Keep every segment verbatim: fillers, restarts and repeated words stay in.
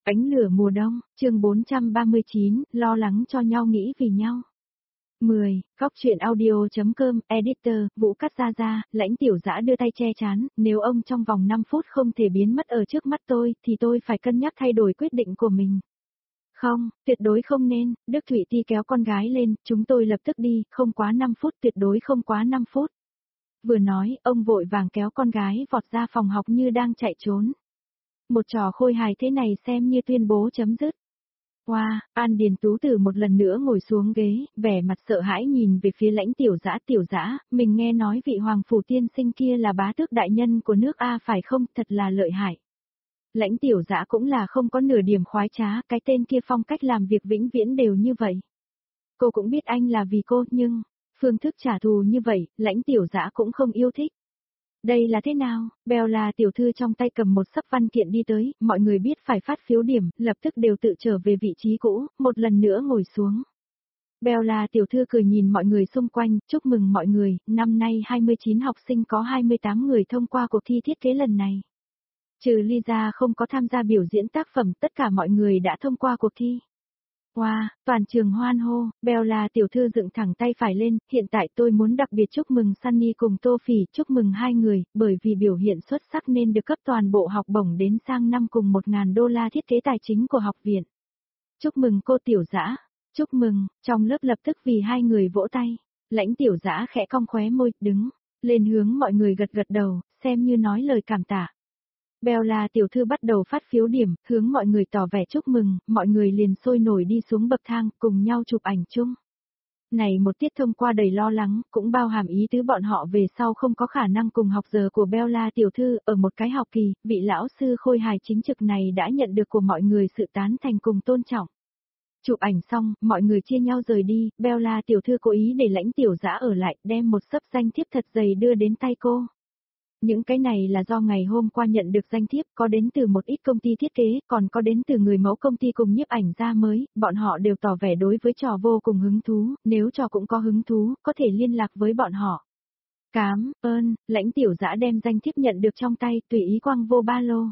Ánh lửa mùa đông, chương bốn trăm ba mươi chín, lo lắng cho nhau nghĩ vì nhau. mười, Góc truyện audio.com, editor, Vũ Cát Gia Gia, Lãnh Tiểu Dã đưa tay che chán, nếu ông trong vòng năm phút không thể biến mất ở trước mắt tôi, thì tôi phải cân nhắc thay đổi quyết định của mình. Không, tuyệt đối không nên, Đức Thụy Ti kéo con gái lên, chúng tôi lập tức đi, không quá năm phút, tuyệt đối không quá năm phút. Vừa nói, ông vội vàng kéo con gái vọt ra phòng học như đang chạy trốn. Một trò khôi hài thế này xem như tuyên bố chấm dứt. Wow, An Điền Tú Tử một lần nữa ngồi xuống ghế, vẻ mặt sợ hãi nhìn về phía Lãnh Tiểu Dã. Tiểu Dã, mình nghe nói vị hoàng phủ tiên sinh kia là bá tước đại nhân của nước A phải không, thật là lợi hại. Lãnh Tiểu Dã cũng là không có nửa điểm khoái trá, cái tên kia phong cách làm việc vĩnh viễn đều như vậy. Cô cũng biết anh là vì cô, nhưng phương thức trả thù như vậy, Lãnh Tiểu Dã cũng không yêu thích. Đây là thế nào? Bella tiểu thư trong tay cầm một sấp văn kiện đi tới, mọi người biết phải phát phiếu điểm, lập tức đều tự trở về vị trí cũ, một lần nữa ngồi xuống. Bella tiểu thư cười nhìn mọi người xung quanh, chúc mừng mọi người, năm nay hai mươi chín học sinh có hai mươi tám người thông qua cuộc thi thiết kế lần này. Trừ Lisa không có tham gia biểu diễn tác phẩm, tất cả mọi người đã thông qua cuộc thi. Wow, toàn trường hoan hô, Bella tiểu thư dựng thẳng tay phải lên, hiện tại tôi muốn đặc biệt chúc mừng Sunny cùng Tô Phỉ, chúc mừng hai người, bởi vì biểu hiện xuất sắc nên được cấp toàn bộ học bổng đến sang năm cùng một ngàn đô la thiết kế tài chính của học viện. Chúc mừng cô Tiểu Dã, chúc mừng, trong lớp lập tức vì hai người vỗ tay, Lãnh Tiểu Dã khẽ cong khóe môi, đứng lên hướng mọi người gật gật đầu, xem như nói lời cảm tạ. Bella tiểu thư bắt đầu phát phiếu điểm, hướng mọi người tỏ vẻ chúc mừng, mọi người liền sôi nổi đi xuống bậc thang, cùng nhau chụp ảnh chung. Này một tiết thông qua đầy lo lắng, cũng bao hàm ý tứ bọn họ về sau không có khả năng cùng học giờ của Bella tiểu thư, ở một cái học kỳ, vị lão sư khôi hài chính trực này đã nhận được của mọi người sự tán thành cùng tôn trọng. Chụp ảnh xong, mọi người chia nhau rời đi, Bella tiểu thư cố ý để Lãnh Tiểu Dã ở lại, đem một sấp danh thiếp thật dày đưa đến tay cô. Những cái này là do ngày hôm qua nhận được danh thiếp, có đến từ một ít công ty thiết kế, còn có đến từ người mẫu công ty cùng nhiếp ảnh gia mới, bọn họ đều tỏ vẻ đối với trò vô cùng hứng thú, nếu trò cũng có hứng thú, có thể liên lạc với bọn họ. Cám ơn, Lãnh Tiểu Dã đem danh thiếp nhận được trong tay, tùy ý quăng vô ba lô.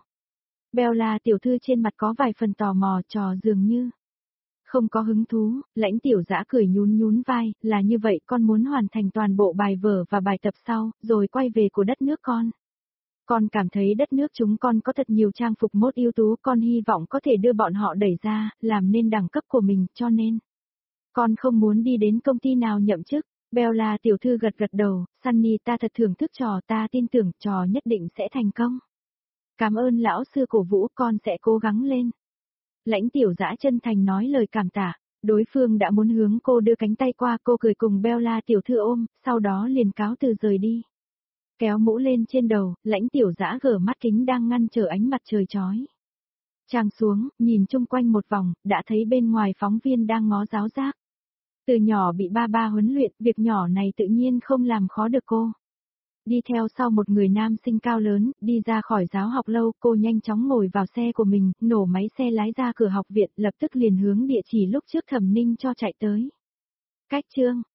Bella tiểu thư trên mặt có vài phần tò mò, trò dường như không có hứng thú, Lãnh Tiểu Dã cười nhún nhún vai, là như vậy, con muốn hoàn thành toàn bộ bài vở và bài tập sau, rồi quay về của đất nước con. Con cảm thấy đất nước chúng con có thật nhiều trang phục mốt ưu tú, con hy vọng có thể đưa bọn họ đẩy ra, làm nên đẳng cấp của mình, cho nên con không muốn đi đến công ty nào nhậm chức. Bella tiểu thư gật gật đầu, Sunny ta thật thưởng thức trò, ta tin tưởng trò nhất định sẽ thành công. Cảm ơn lão sư cổ vũ, con sẽ cố gắng lên. Lãnh Tiểu Dã chân thành nói lời cảm tạ, đối phương đã muốn hướng cô đưa cánh tay qua, cô cười cùng Bella tiểu thư ôm, sau đó liền cáo từ rời đi. Kéo mũ lên trên đầu, Lãnh Tiểu Dã gỡ mắt kính đang ngăn trở ánh mặt trời chói. Chàng xuống, nhìn chung quanh một vòng, đã thấy bên ngoài phóng viên đang ngó giáo giác. Từ nhỏ bị ba ba huấn luyện, việc nhỏ này tự nhiên không làm khó được cô. Đi theo sau một người nam sinh cao lớn, đi ra khỏi giáo học lâu, cô nhanh chóng ngồi vào xe của mình, nổ máy xe lái ra cửa học viện, lập tức liền hướng địa chỉ lúc trước Thẩm Ninh cho chạy tới. Cách chương